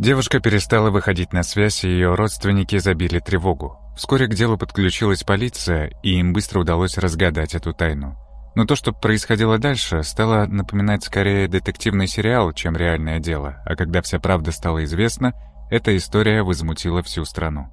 Девушка перестала выходить на связь, и ее родственники забили тревогу. Вскоре к делу подключилась полиция, и им быстро удалось разгадать эту тайну. Но то, что происходило дальше, стало напоминать скорее детективный сериал, чем реальное дело, а когда вся правда стала известна, эта история возмутила всю страну.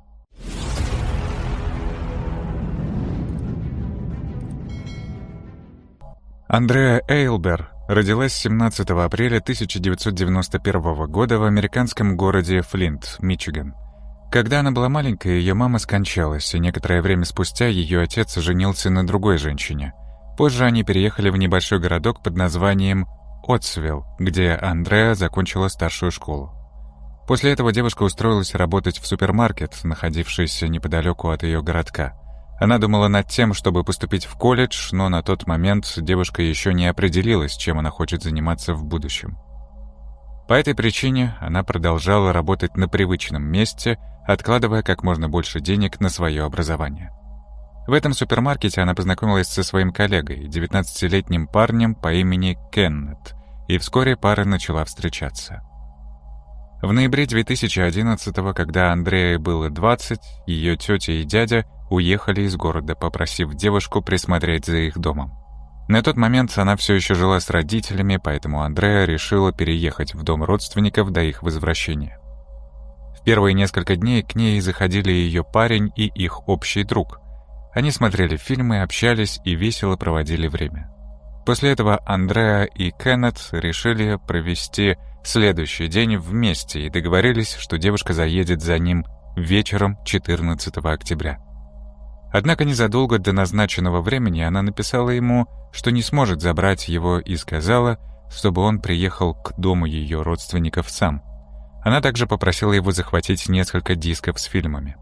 Андреа Эйлбер родилась 17 апреля 1991 года в американском городе Флинт, Мичиган. Когда она была маленькой, ее мама скончалась, и некоторое время спустя ее отец женился на другой женщине. Позже они переехали в небольшой городок под названием Отсвилл, где Андреа закончила старшую школу. После этого девушка устроилась работать в супермаркет, находившийся неподалеку от ее городка. Она думала над тем, чтобы поступить в колледж, но на тот момент девушка еще не определилась, чем она хочет заниматься в будущем. По этой причине она продолжала работать на привычном месте, откладывая как можно больше денег на свое образование. В этом супермаркете она познакомилась со своим коллегой, 19-летним парнем по имени Кеннет, и вскоре пара начала встречаться. В ноябре 2011-го, когда Андреа было 20, ее тетя и дядя уехали из города, попросив девушку присмотреть за их домом. На тот момент она все еще жила с родителями, поэтому Андреа решила переехать в дом родственников до их возвращения. В первые несколько дней к ней заходили ее парень и их общий друг. Они смотрели фильмы, общались и весело проводили время. После этого Андреа и Кеннет решили провести следующий день вместе и договорились, что девушка заедет за ним вечером 14 октября. Однако незадолго до назначенного времени она написала ему, что не сможет забрать его, и сказала, чтобы он приехал к дому ее родственников сам. Она также попросила его захватить несколько дисков с фильмами.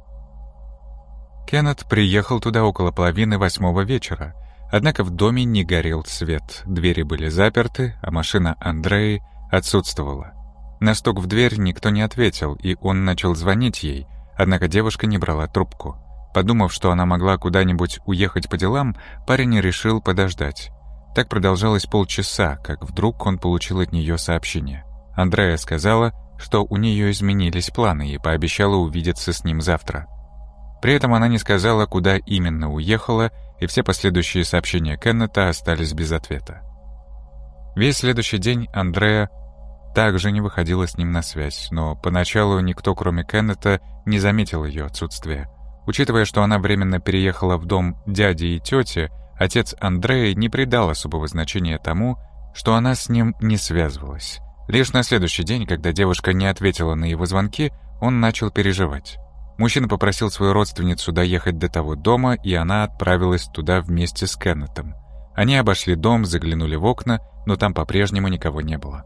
Кеннет приехал туда около 7:30 вечера, однако в доме не горел свет, двери были заперты, а машина Андреи отсутствовала. На стук в дверь никто не ответил, и он начал звонить ей, однако девушка не брала трубку. Подумав, что она могла куда-нибудь уехать по делам, парень решил подождать. Так продолжалось полчаса, как вдруг он получил от нее сообщение. Андреа сказала, что у нее изменились планы, и пообещала увидеться с ним завтра. При этом она не сказала, куда именно уехала, и все последующие сообщения Кеннета остались без ответа. Весь следующий день Андреа также не выходила с ним на связь, но поначалу никто, кроме Кеннета, не заметил ее отсутствия. Учитывая, что она временно переехала в дом дяди и тети, отец Андреи не придал особого значения тому, что она с ним не связывалась. Лишь на следующий день, когда девушка не ответила на его звонки, он начал переживать. Мужчина попросил свою родственницу доехать до того дома, и она отправилась туда вместе с Кеннетом. Они обошли дом, заглянули в окна, но там по-прежнему никого не было.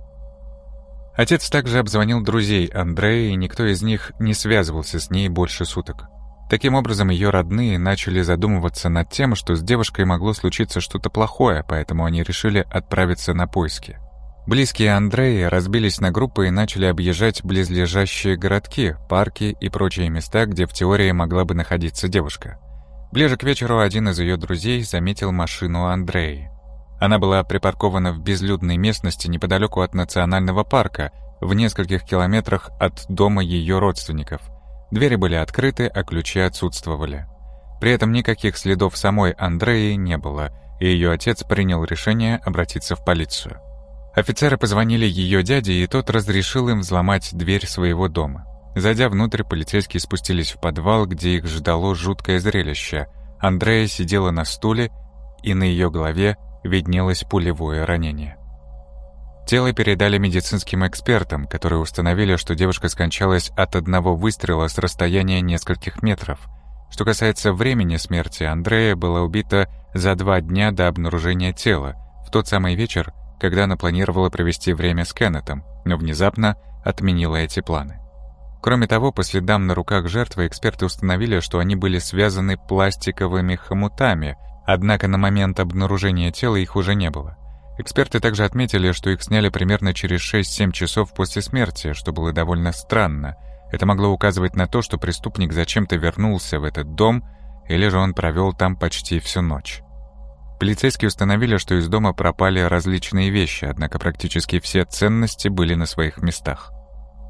Отец также обзвонил друзей Андреи, и никто из них не связывался с ней больше суток. Таким образом, ее родные начали задумываться над тем, что с девушкой могло случиться что-то плохое, поэтому они решили отправиться на поиски. Близкие Андреи разбились на группы и начали объезжать близлежащие городки, парки и прочие места, где в теории могла бы находиться девушка. Ближе к вечеру один из ее друзей заметил машину Андреи. Она была припаркована в безлюдной местности неподалеку от национального парка, в нескольких километрах от дома ее родственников. Двери были открыты, а ключи отсутствовали. При этом никаких следов самой Андреи не было, и ее отец принял решение обратиться в полицию. Офицеры позвонили ее дяде, и тот разрешил им взломать дверь своего дома. Зайдя внутрь, полицейские спустились в подвал, где их ждало жуткое зрелище. Андреа сидела на стуле, и на ее голове виднелось пулевое ранение. Тело передали медицинским экспертам, которые установили, что девушка скончалась от одного выстрела с расстояния нескольких метров. Что касается времени смерти, Андреа была убита за 2 дня до обнаружения тела, в тот самый вечер, когда она планировала провести время с Кеннетом, но внезапно отменила эти планы. Кроме того, по следам на руках жертвы эксперты установили, что они были связаны пластиковыми хомутами, однако на момент обнаружения тела их уже не было. Эксперты также отметили, что их сняли примерно через 6-7 часов после смерти, что было довольно странно. Это могло указывать на то, что преступник зачем-то вернулся в этот дом, или же он провел там почти всю ночь. Полицейские установили, что из дома пропали различные вещи, однако практически все ценности были на своих местах.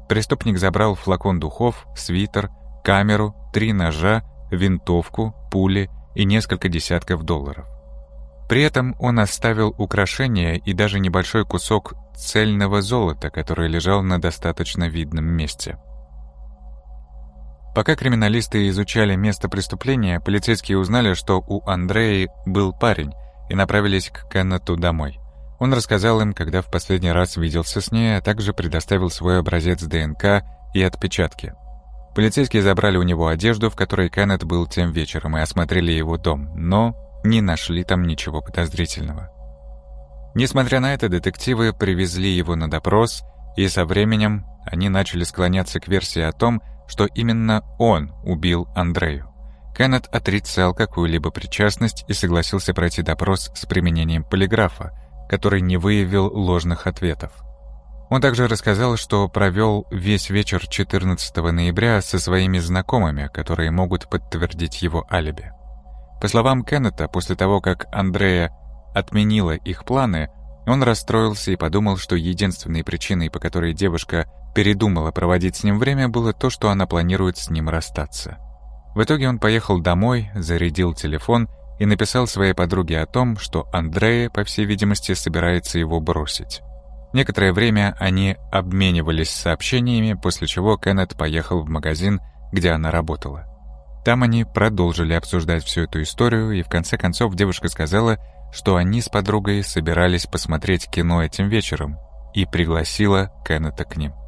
Преступник забрал флакон духов, свитер, камеру, 3 ножа, винтовку, пули и несколько десятков долларов. При этом он оставил украшения и даже небольшой кусок цельного золота, который лежал на достаточно видном месте. Пока криминалисты изучали место преступления, полицейские узнали, что у Андреи был парень, и направились к Кеннету домой. Он рассказал им, когда в последний раз виделся с ней, а также предоставил свой образец ДНК и отпечатки. Полицейские забрали у него одежду, в которой Кеннет был тем вечером, и осмотрели его дом, но не нашли там ничего подозрительного. Несмотря на это, детективы привезли его на допрос, и со временем они начали склоняться к версии о том, что именно он убил Андрею. Кеннет отрицал какую-либо причастность и согласился пройти допрос с применением полиграфа, который не выявил ложных ответов. Он также рассказал, что провел весь вечер 14 ноября со своими знакомыми, которые могут подтвердить его алиби. По словам Кеннета, после того, как Андрея отменила их планы, он расстроился и подумал, что единственной причиной, по которой девушка передумала проводить с ним время, было то, что она планирует с ним расстаться. В итоге он поехал домой, зарядил телефон и написал своей подруге о том, что Андрея, по всей видимости, собирается его бросить. Некоторое время они обменивались сообщениями, после чего Кеннет поехал в магазин, где она работала. Там они продолжили обсуждать всю эту историю, и в конце концов девушка сказала, что они с подругой собирались посмотреть кино этим вечером, и пригласила Кеннета к ним.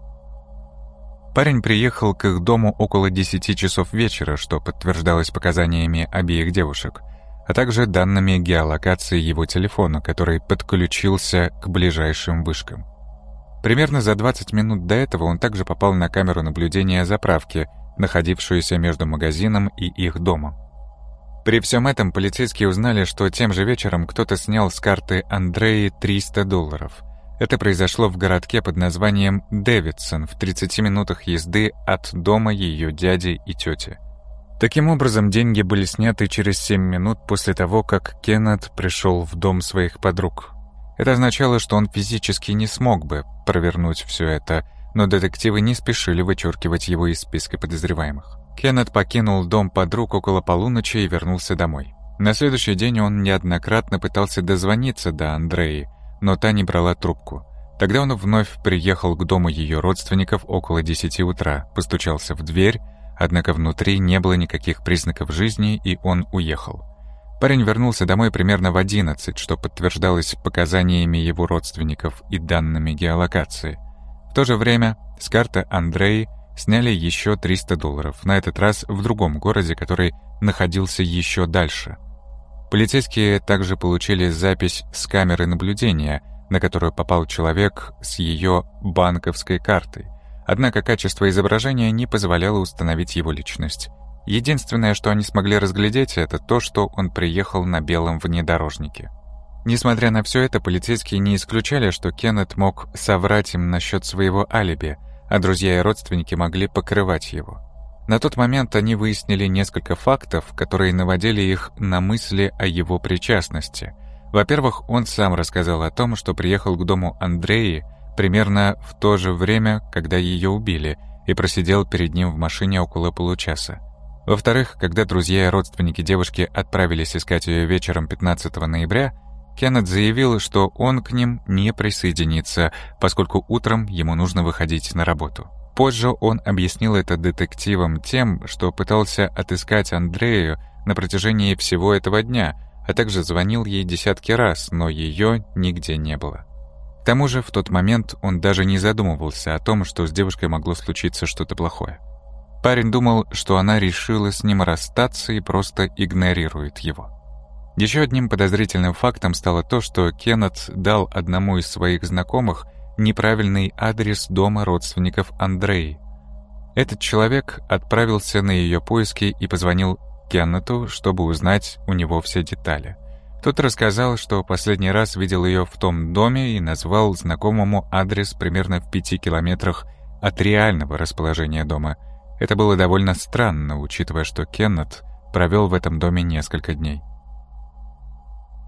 Парень приехал к их дому около 10 часов вечера, что подтверждалось показаниями обеих девушек, а также данными геолокации его телефона, который подключился к ближайшим вышкам. Примерно за 20 минут до этого он также попал на камеру наблюдения заправки, находившуюся между магазином и их домом. При всем этом полицейские узнали, что тем же вечером кто-то снял с карты Андреи $300. Это произошло в городке под названием Дэвидсон в 30 минутах езды от дома ее дяди и тети. Таким образом, деньги были сняты через 7 минут после того, как Кеннет пришел в дом своих подруг. Это означало, что он физически не смог бы провернуть все это, но детективы не спешили вычеркивать его из списка подозреваемых. Кеннет покинул дом подруг около полуночи и вернулся домой. На следующий день он неоднократно пытался дозвониться до Андреи, но та не брала трубку. Тогда он вновь приехал к дому ее родственников около 10 утра, постучался в дверь, однако внутри не было никаких признаков жизни, и он уехал. Парень вернулся домой примерно в 11, что подтверждалось показаниями его родственников и данными геолокации. В то же время с карты Андреи сняли еще $300, на этот раз в другом городе, который находился еще дальше. Полицейские также получили запись с камеры наблюдения, на которую попал человек с ее банковской картой. Однако качество изображения не позволяло установить его личность. Единственное, что они смогли разглядеть, это то, что он приехал на белом внедорожнике. Несмотря на все это, полицейские не исключали, что Кеннет мог соврать им насчет своего алиби, а друзья и родственники могли покрывать его. На тот момент они выяснили несколько фактов, которые наводили их на мысли о его причастности. Во-первых, он сам рассказал о том, что приехал к дому Андреи примерно в то же время, когда ее убили, и просидел перед ним в машине около получаса. Во-вторых, когда друзья и родственники девушки отправились искать ее вечером 15 ноября, Кеннет заявил, что он к ним не присоединится, поскольку утром ему нужно выходить на работу. Позже он объяснил это детективам тем, что пытался отыскать Андрею на протяжении всего этого дня, а также звонил ей десятки раз, но ее нигде не было. К тому же в тот момент он даже не задумывался о том, что с девушкой могло случиться что-то плохое. Парень думал, что она решила с ним расстаться и просто игнорирует его. Еще одним подозрительным фактом стало то, что Кеннет дал одному из своих знакомых неправильный адрес дома родственников Андреи. Этот человек отправился на ее поиски и позвонил Кеннету, чтобы узнать у него все детали. Тот рассказал, что последний раз видел ее в том доме и назвал знакомому адрес примерно в 5 километрах от реального расположения дома. Это было довольно странно, учитывая, что Кеннет провел в этом доме несколько дней.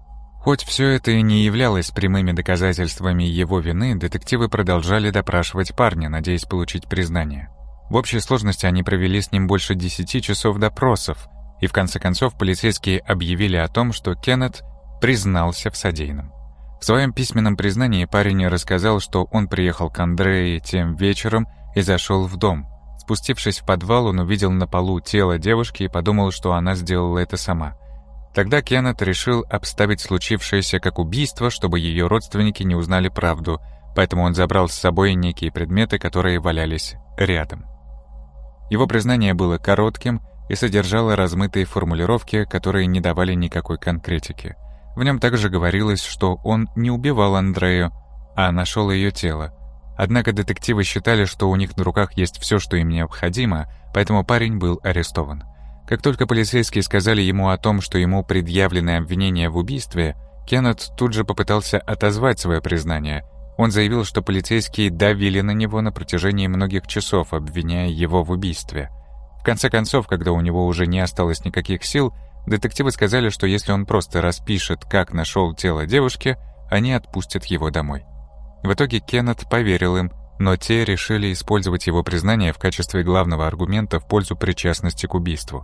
Хоть все это и не являлось прямыми доказательствами его вины, детективы продолжали допрашивать парня, надеясь получить признание. В общей сложности они провели с ним больше 10 часов допросов, и в конце концов полицейские объявили о том, что Кеннет признался в содеянном. В своем письменном признании парень рассказал, что он приехал к Андрее тем вечером и зашел в дом. Спустившись в подвал, он увидел на полу тело девушки и подумал, что она сделала это сама. Тогда Кеннет решил обставить случившееся как убийство, чтобы ее родственники не узнали правду, поэтому он забрал с собой некие предметы, которые валялись рядом. Его признание было коротким и содержало размытые формулировки, которые не давали никакой конкретики. В нем также говорилось, что он не убивал Андрею, а нашел ее тело. Однако детективы считали, что у них на руках есть все, что им необходимо, поэтому парень был арестован. Как только полицейские сказали ему о том, что ему предъявлены обвинения в убийстве, Кеннет тут же попытался отозвать свое признание. Он заявил, что полицейские давили на него на протяжении многих часов, обвиняя его в убийстве. В конце концов, когда у него уже не осталось никаких сил, детективы сказали, что если он просто распишет, как нашел тело девушки, они отпустят его домой. В итоге Кеннет поверил им, но те решили использовать его признание в качестве главного аргумента в пользу причастности к убийству.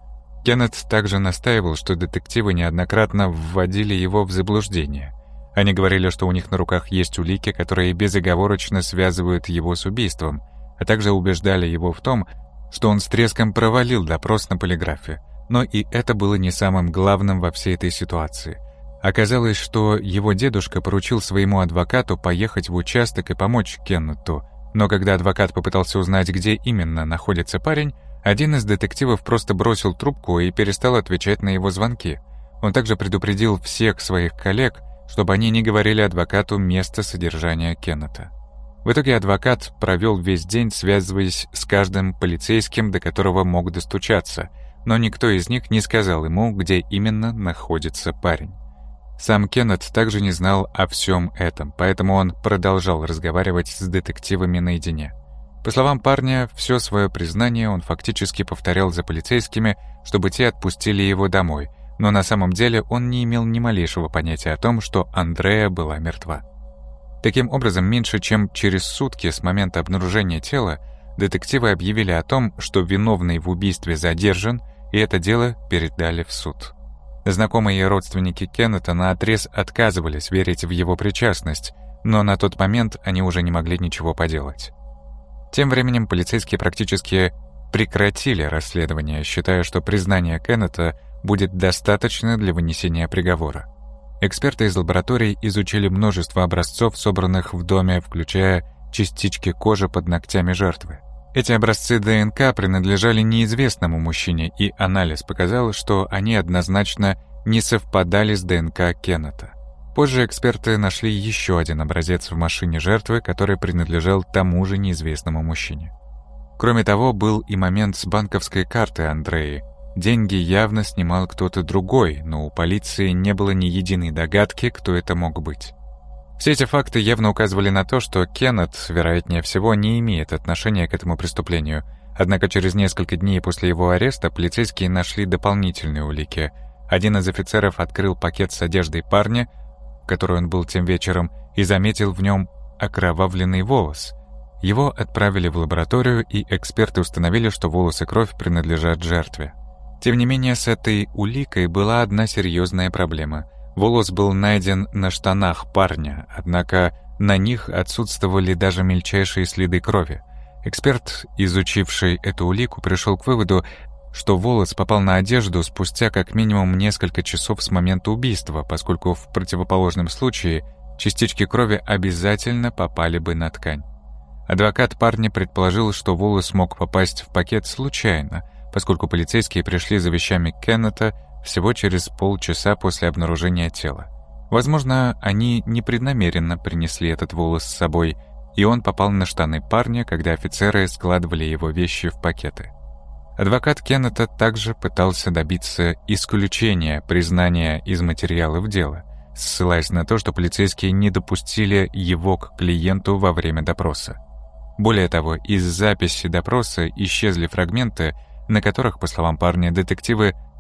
Кеннет также настаивал, что детективы неоднократно вводили его в заблуждение. Они говорили, что у них на руках есть улики, которые безоговорочно связывают его с убийством, а также убеждали его в том, что он с треском провалил допрос на полиграфе. Но и это было не самым главным во всей этой ситуации. Оказалось, что его дедушка поручил своему адвокату поехать в участок и помочь Кеннету, но когда адвокат попытался узнать, где именно находится парень, один из детективов просто бросил трубку и перестал отвечать на его звонки. Он также предупредил всех своих коллег, чтобы они не говорили адвокату место содержания Кеннета. В итоге адвокат провел весь день, связываясь с каждым полицейским, до которого мог достучаться, но никто из них не сказал ему, где именно находится парень. Сам Кеннет также не знал о всем этом, поэтому он продолжал разговаривать с детективами наедине. По словам парня, все свое признание он фактически повторял за полицейскими, чтобы те отпустили его домой, но на самом деле он не имел ни малейшего понятия о том, что Андрея была мертва. Таким образом, меньше чем через сутки с момента обнаружения тела детективы объявили о том, что виновный в убийстве задержан, и это дело передали в суд. Знакомые и родственники Кеннета наотрез отказывались верить в его причастность, но на тот момент они уже не могли ничего поделать. Тем временем полицейские практически прекратили расследование, считая, что признание Кеннета будет достаточно для вынесения приговора. Эксперты из лабораторий изучили множество образцов, собранных в доме, включая частички кожи под ногтями жертвы. Эти образцы ДНК принадлежали неизвестному мужчине, и анализ показал, что они однозначно не совпадали с ДНК Кеннета. Позже эксперты нашли еще один образец в машине жертвы, который принадлежал тому же неизвестному мужчине. Кроме того, был и момент с банковской карты Андреи. Деньги явно снимал кто-то другой, но у полиции не было ни единой догадки, кто это мог быть. Все эти факты явно указывали на то, что Кеннет, вероятнее всего, не имеет отношения к этому преступлению. Однако через несколько дней после его ареста полицейские нашли дополнительные улики. Один из офицеров открыл пакет с одеждой парня, в которой он был тем вечером, и заметил в нем окровавленный волос. Его отправили в лабораторию, и эксперты установили, что волос и кровь принадлежат жертве. Тем не менее, с этой уликой была одна серьезная проблема. Волос был найден на штанах парня, однако на них отсутствовали даже мельчайшие следы крови. Эксперт, изучивший эту улику, пришел к выводу, что волос попал на одежду спустя как минимум несколько часов с момента убийства, поскольку в противоположном случае частички крови обязательно попали бы на ткань. Адвокат парня предположил, что волос мог попасть в пакет случайно, поскольку полицейские пришли за вещами Кеннета всего через полчаса после обнаружения тела. Возможно, они непреднамеренно принесли этот волос с собой, и он попал на штаны парня, когда офицеры складывали его вещи в пакеты. Адвокат Кеннета также пытался добиться исключения признания из материалов дела, ссылаясь на то, что полицейские не допустили его к клиенту во время допроса. Более того, из записи допроса исчезли фрагменты, на которых, по словам парня, детективы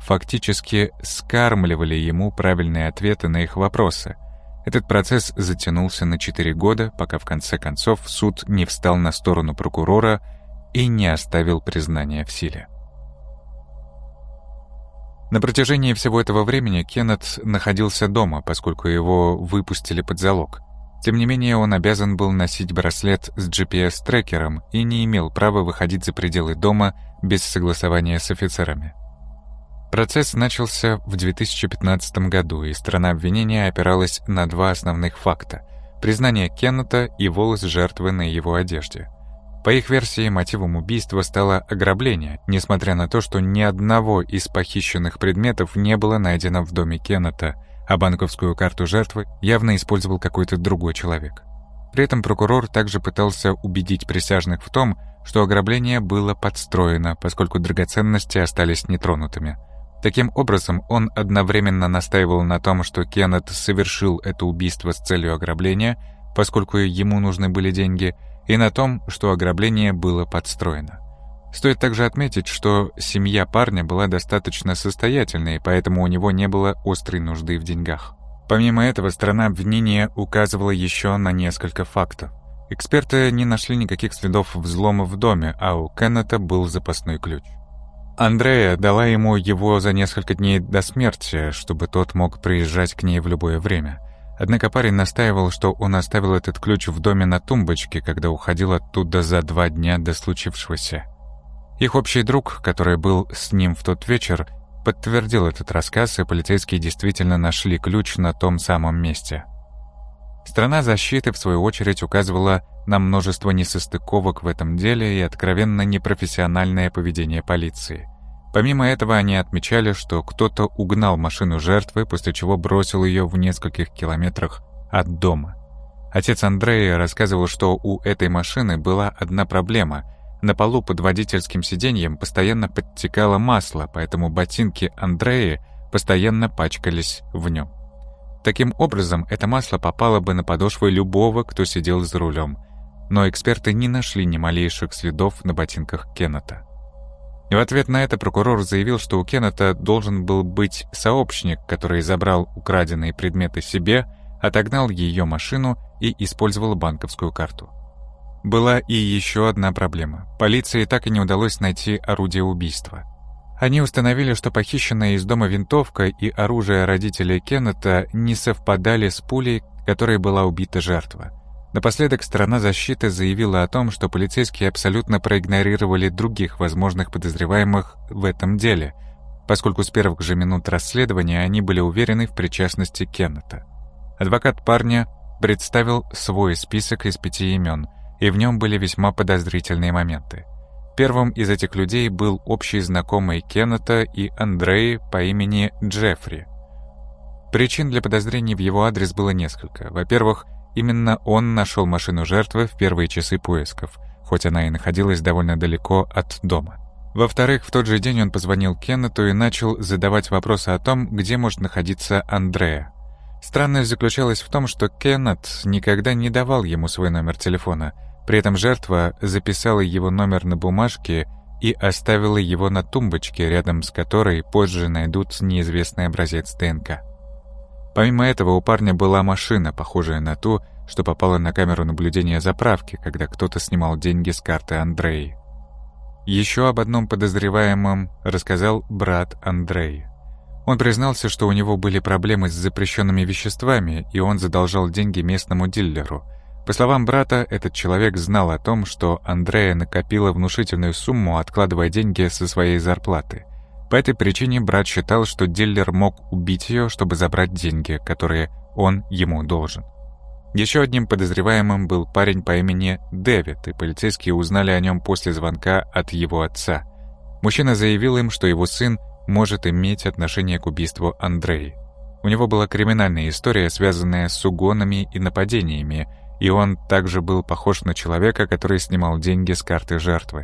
фактически скармливали ему правильные ответы на их вопросы. Этот процесс затянулся на 4 года, пока в конце концов суд не встал на сторону прокурора и не оставил признания в силе. На протяжении всего этого времени Кеннет находился дома, поскольку его выпустили под залог. Тем не менее, он обязан был носить браслет с GPS-трекером и не имел права выходить за пределы дома без согласования с офицерами. Процесс начался в 2015 году, и сторона обвинения опиралась на 2 основных факта – признание Кеннета и волос жертвы на его одежде. По их версии, мотивом убийства стало ограбление, несмотря на то, что ни одного из похищенных предметов не было найдено в доме Кеннета, а банковскую карту жертвы явно использовал какой-то другой человек. При этом прокурор также пытался убедить присяжных в том, что ограбление было подстроено, поскольку драгоценности остались нетронутыми. Таким образом, он одновременно настаивал на том, что Кеннет совершил это убийство с целью ограбления, поскольку ему нужны были деньги, и на том, что ограбление было подстроено. Стоит также отметить, что семья парня была достаточно состоятельной, поэтому у него не было острой нужды в деньгах. Помимо этого, сторона обвинения указывала еще на несколько фактов. Эксперты не нашли никаких следов взлома в доме, а у Кеннета был запасной ключ. Андрея дала ему его за несколько дней до смерти, чтобы тот мог приезжать к ней в любое время. Однако парень настаивал, что он оставил этот ключ в доме на тумбочке, когда уходил оттуда за 2 дня до случившегося. Их общий друг, который был с ним в тот вечер, подтвердил этот рассказ, и полицейские действительно нашли ключ на том самом месте. Сторона защиты, в свою очередь, указывала на множество несостыковок в этом деле и откровенно непрофессиональное поведение полиции. Помимо этого, они отмечали, что кто-то угнал машину жертвы, после чего бросил ее в нескольких километрах от дома. Отец Андрея рассказывал, что у этой машины была одна проблема. На полу под водительским сиденьем постоянно подтекало масло, поэтому ботинки Андрея постоянно пачкались в нем. Таким образом, это масло попало бы на подошвы любого, кто сидел за рулем. Но эксперты не нашли ни малейших следов на ботинках Кеннета. И в ответ на это прокурор заявил, что у Кеннета должен был быть сообщник, который забрал украденные предметы себе, отогнал ее машину и использовал банковскую карту. Была и еще одна проблема. Полиции так и не удалось найти орудие убийства. Они установили, что похищенная из дома винтовка и оружие родителей Кеннета не совпадали с пулей, которой была убита жертва. Напоследок сторона защиты заявила о том, что полицейские абсолютно проигнорировали других возможных подозреваемых в этом деле, поскольку с первых же минут расследования они были уверены в причастности Кеннета. Адвокат парня представил свой список из 5 имен, и в нем были весьма подозрительные моменты. Первым из этих людей был общий знакомый Кеннета и Андреи по имени Джеффри. Причин для подозрений в его адрес было несколько. Во-первых, именно он нашел машину жертвы в первые часы поисков, хоть она и находилась довольно далеко от дома. Во-вторых, в тот же день он позвонил Кеннету и начал задавать вопросы о том, где может находиться Андреа. Странность заключалась в том, что Кеннет никогда не давал ему свой номер телефона, при этом жертва записала его номер на бумажке и оставила его на тумбочке, рядом с которой позже найдут неизвестный образец ДНК. Помимо этого, у парня была машина, похожая на ту, что попала на камеру наблюдения заправки, когда кто-то снимал деньги с карты Андреи. Еще об одном подозреваемом рассказал брат Андреи. Он признался, что у него были проблемы с запрещенными веществами, и он задолжал деньги местному дилеру. По словам брата, этот человек знал о том, что Андрея накопила внушительную сумму, откладывая деньги со своей зарплаты. По этой причине брат считал, что дилер мог убить ее, чтобы забрать деньги, которые он ему должен. Еще одним подозреваемым был парень по имени Дэвид, и полицейские узнали о нем после звонка от его отца. Мужчина заявил им, что его сын может иметь отношение к убийству Андреи. У него была криминальная история, связанная с угонами и нападениями, и он также был похож на человека, который снимал деньги с карты жертвы.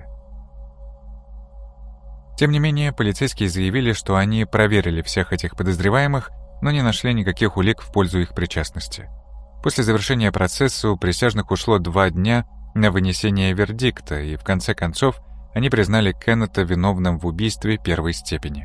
Тем не менее, полицейские заявили, что они проверили всех этих подозреваемых, но не нашли никаких улик в пользу их причастности. После завершения процесса у присяжных ушло 2 дня на вынесение вердикта, и в конце концов они признали Кеннета виновным в убийстве первой степени.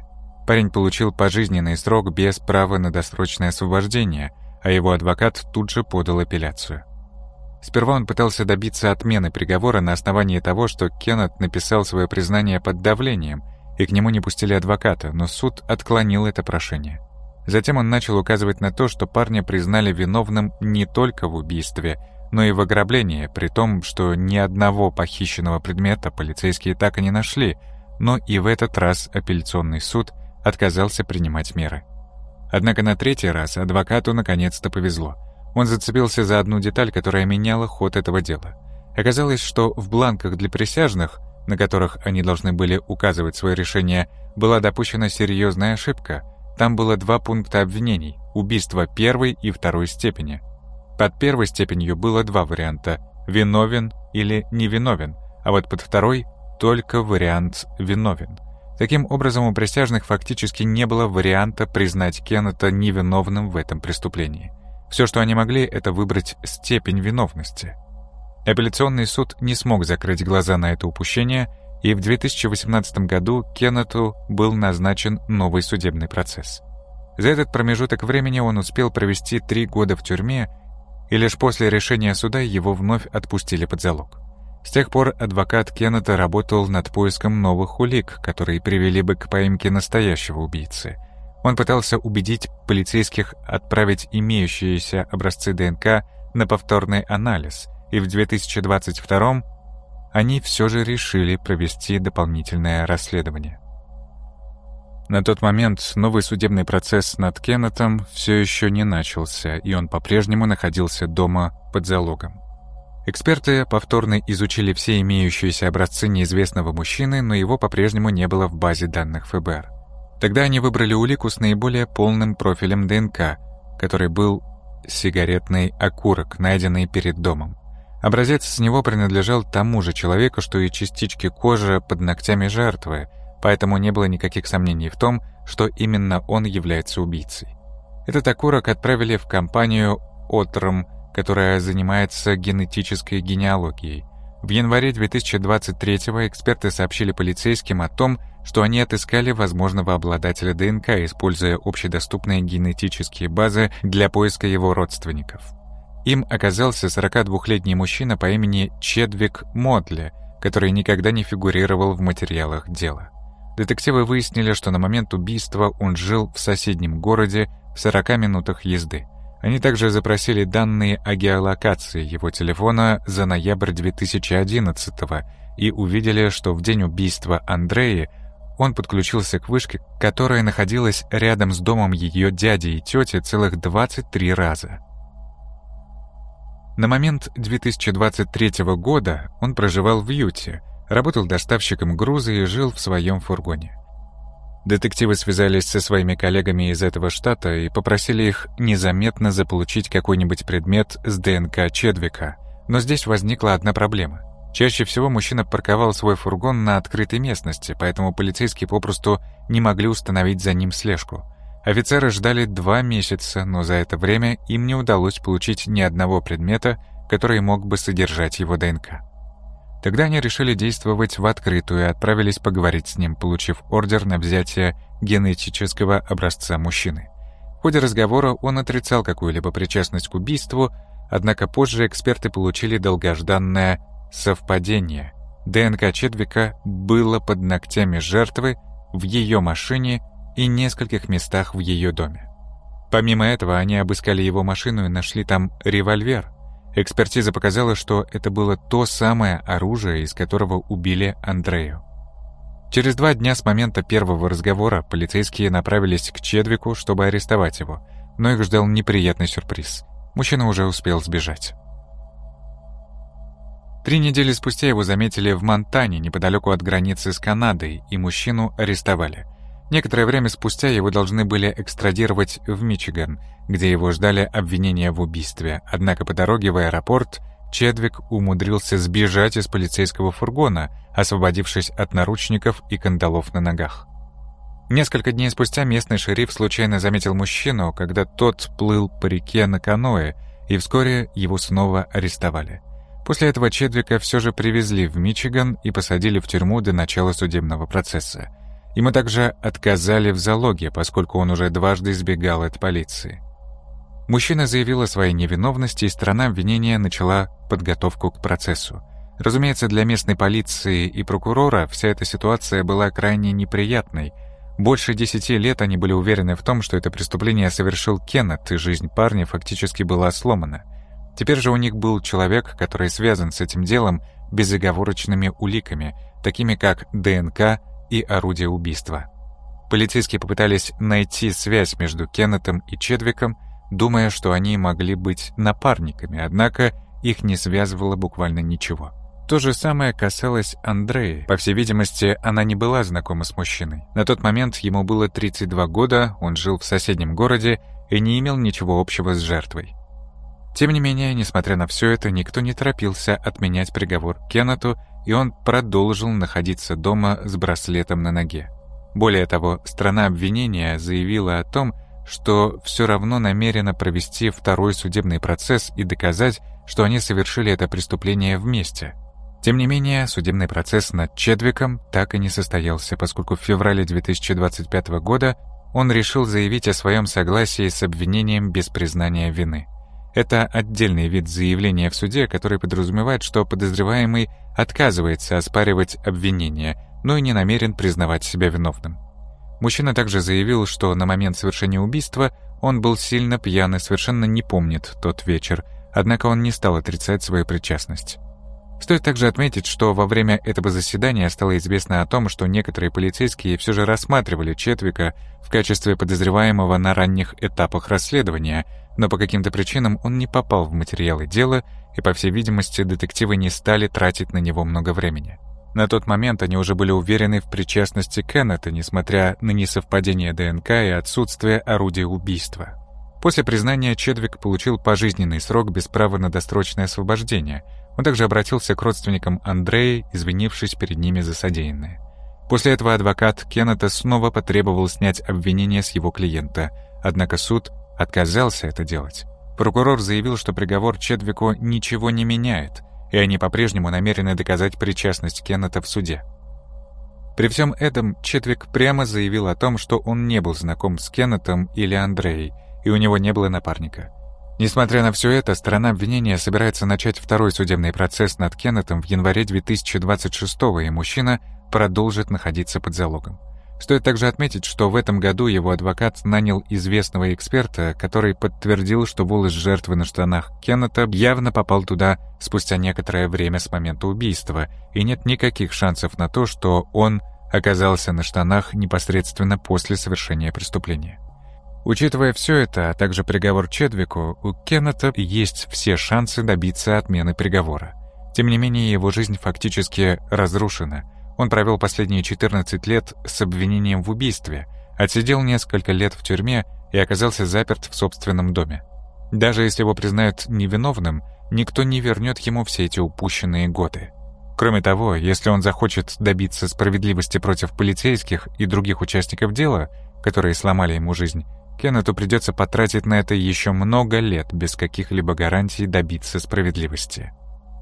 Парень получил пожизненный срок без права на досрочное освобождение, а его адвокат тут же подал апелляцию. Сперва он пытался добиться отмены приговора на основании того, что Кеннет написал свое признание под давлением, и к нему не пустили адвоката, но суд отклонил это прошение. Затем он начал указывать на то, что парня признали виновным не только в убийстве, но и в ограблении, при том, что ни одного похищенного предмета полицейские так и не нашли, но и в этот раз апелляционный суд отказался принимать меры. Однако на третий раз адвокату наконец-то повезло. Он зацепился за одну деталь, которая меняла ход этого дела. Оказалось, что в бланках для присяжных, на которых они должны были указывать свое решение, была допущена серьезная ошибка. Там было 2 пункта обвинений – убийство первой и второй степени. Под первой степенью было 2 варианта – виновен или невиновен, а вот под второй – только вариант «виновен». Таким образом, у присяжных фактически не было варианта признать Кеннета невиновным в этом преступлении. Все, что они могли, это выбрать степень виновности. Апелляционный суд не смог закрыть глаза на это упущение, и в 2018 году Кеннету был назначен новый судебный процесс. За этот промежуток времени он успел провести 3 года в тюрьме, и лишь после решения суда его вновь отпустили под залог. С тех пор адвокат Кеннета работал над поиском новых улик, которые привели бы к поимке настоящего убийцы. Он пытался убедить полицейских отправить имеющиеся образцы ДНК на повторный анализ, и в 2022 они все же решили провести дополнительное расследование. На тот момент новый судебный процесс над Кеннетом все еще не начался, и он по-прежнему находился дома под залогом. Эксперты повторно изучили все имеющиеся образцы неизвестного мужчины, но его по-прежнему не было в базе данных ФБР. Тогда они выбрали улику с наиболее полным профилем ДНК, который был сигаретный окурок, найденный перед домом. Образец с него принадлежал тому же человеку, что и частички кожи под ногтями жертвы, поэтому не было никаких сомнений в том, что именно он является убийцей. Этот окурок отправили в компанию «Отром», которая занимается генетической генеалогией. В январе 2023-го эксперты сообщили полицейским о том, что они отыскали возможного обладателя ДНК, используя общедоступные генетические базы для поиска его родственников. Им оказался 42-летний мужчина по имени Чедвик Модли, который никогда не фигурировал в материалах дела. Детективы выяснили, что на момент убийства он жил в соседнем городе в 40 минутах езды. Они также запросили данные о геолокации его телефона за ноябрь 2011-го и увидели, что в день убийства Андреи он подключился к вышке, которая находилась рядом с домом ее дяди и тети целых 23 раза. На момент 2023 года он проживал в Юте, работал доставщиком груза и жил в своем фургоне. Детективы связались со своими коллегами из этого штата и попросили их незаметно заполучить какой-нибудь предмет с ДНК Чедвика. Но здесь возникла одна проблема. Чаще всего мужчина парковал свой фургон на открытой местности, поэтому полицейские попросту не могли установить за ним слежку. Офицеры ждали 2 месяца, но за это время им не удалось получить ни одного предмета, который мог бы содержать его ДНК. Тогда они решили действовать в открытую и отправились поговорить с ним, получив ордер на взятие генетического образца мужчины. В ходе разговора он отрицал какую-либо причастность к убийству, однако позже эксперты получили долгожданное совпадение. ДНК Чедвика было под ногтями жертвы, в ее машине и нескольких местах в ее доме. Помимо этого, они обыскали его машину и нашли там револьвер. Экспертиза показала, что это было то самое оружие, из которого убили Андрею. Через 2 дня с момента первого разговора полицейские направились к Чедвику, чтобы арестовать его, но их ждал неприятный сюрприз. Мужчина уже успел сбежать. 3 недели спустя его заметили в Монтане, неподалеку от границы с Канадой, и мужчину арестовали. Некоторое время спустя его должны были экстрадировать в Мичиган, где его ждали обвинения в убийстве. Однако по дороге в аэропорт Чедвик умудрился сбежать из полицейского фургона, освободившись от наручников и кандалов на ногах. Несколько дней спустя местный шериф случайно заметил мужчину, когда тот плыл по реке на каноэ, и вскоре его снова арестовали. После этого Чедвика все же привезли в Мичиган и посадили в тюрьму до начала судебного процесса. Ему также отказали в залоге, поскольку он уже дважды избегал от полиции. Мужчина заявил о своей невиновности, и сторона обвинения начала подготовку к процессу. Разумеется, для местной полиции и прокурора вся эта ситуация была крайне неприятной. Больше 10 лет они были уверены в том, что это преступление совершил Кеннет, и жизнь парня фактически была сломана. Теперь же у них был человек, который связан с этим делом безоговорочными уликами, такими как ДНК и орудие убийства. Полицейские попытались найти связь между Кеннетом и Чедвиком, думая, что они могли быть напарниками, однако их не связывало буквально ничего. То же самое касалось Андреи. По всей видимости, она не была знакома с мужчиной. На тот момент ему было 32 года, он жил в соседнем городе и не имел ничего общего с жертвой. Тем не менее, несмотря на все это, никто не торопился отменять приговор Кеннету, и он продолжил находиться дома с браслетом на ноге. Более того, сторона обвинения заявила о том, что все равно намерена провести второй судебный процесс и доказать, что они совершили это преступление вместе. Тем не менее, судебный процесс над Чедвиком так и не состоялся, поскольку в феврале 2025 года он решил заявить о своем согласии с обвинением без признания вины. Это отдельный вид заявления в суде, который подразумевает, что подозреваемый отказывается оспаривать обвинение, но и не намерен признавать себя виновным. Мужчина также заявил, что на момент совершения убийства он был сильно пьян и совершенно не помнит тот вечер, однако он не стал отрицать свою причастность. Стоит также отметить, что во время этого заседания стало известно о том, что некоторые полицейские все же рассматривали Чедвика в качестве подозреваемого на ранних этапах расследования, но по каким-то причинам он не попал в материалы дела, и, по всей видимости, детективы не стали тратить на него много времени. На тот момент они уже были уверены в причастности Кеннета, несмотря на несовпадение ДНК и отсутствие орудия убийства. После признания Чедвик получил пожизненный срок без права на досрочное освобождение. Он также обратился к родственникам Андреи, извинившись перед ними за содеянное. После этого адвокат Кеннета снова потребовал снять обвинение с его клиента, однако суд отказался это делать. Прокурор заявил, что приговор Чедвику ничего не меняет, и они по-прежнему намерены доказать причастность Кеннета в суде. При всем этом Чедвик прямо заявил о том, что он не был знаком с Кеннетом или Андреей, и у него не было напарника. Несмотря на все это, сторона обвинения собирается начать второй судебный процесс над Кеннетом в январе 2026-го, и мужчина продолжит находиться под залогом. Стоит также отметить, что в этом году его адвокат нанял известного эксперта, который подтвердил, что волос жертвы на штанах Кеннета явно попал туда спустя некоторое время с момента убийства, и нет никаких шансов на то, что он оказался на штанах непосредственно после совершения преступления. Учитывая все это, а также приговор Чедвику, у Кеннета есть все шансы добиться отмены приговора. Тем не менее, его жизнь фактически разрушена. Он провел последние 14 лет с обвинением в убийстве, отсидел несколько лет в тюрьме и оказался заперт в собственном доме. Даже если его признают невиновным, никто не вернет ему все эти упущенные годы. Кроме того, если он захочет добиться справедливости против полицейских и других участников дела, которые сломали ему жизнь, Кеннету придется потратить на это еще много лет без каких-либо гарантий добиться справедливости.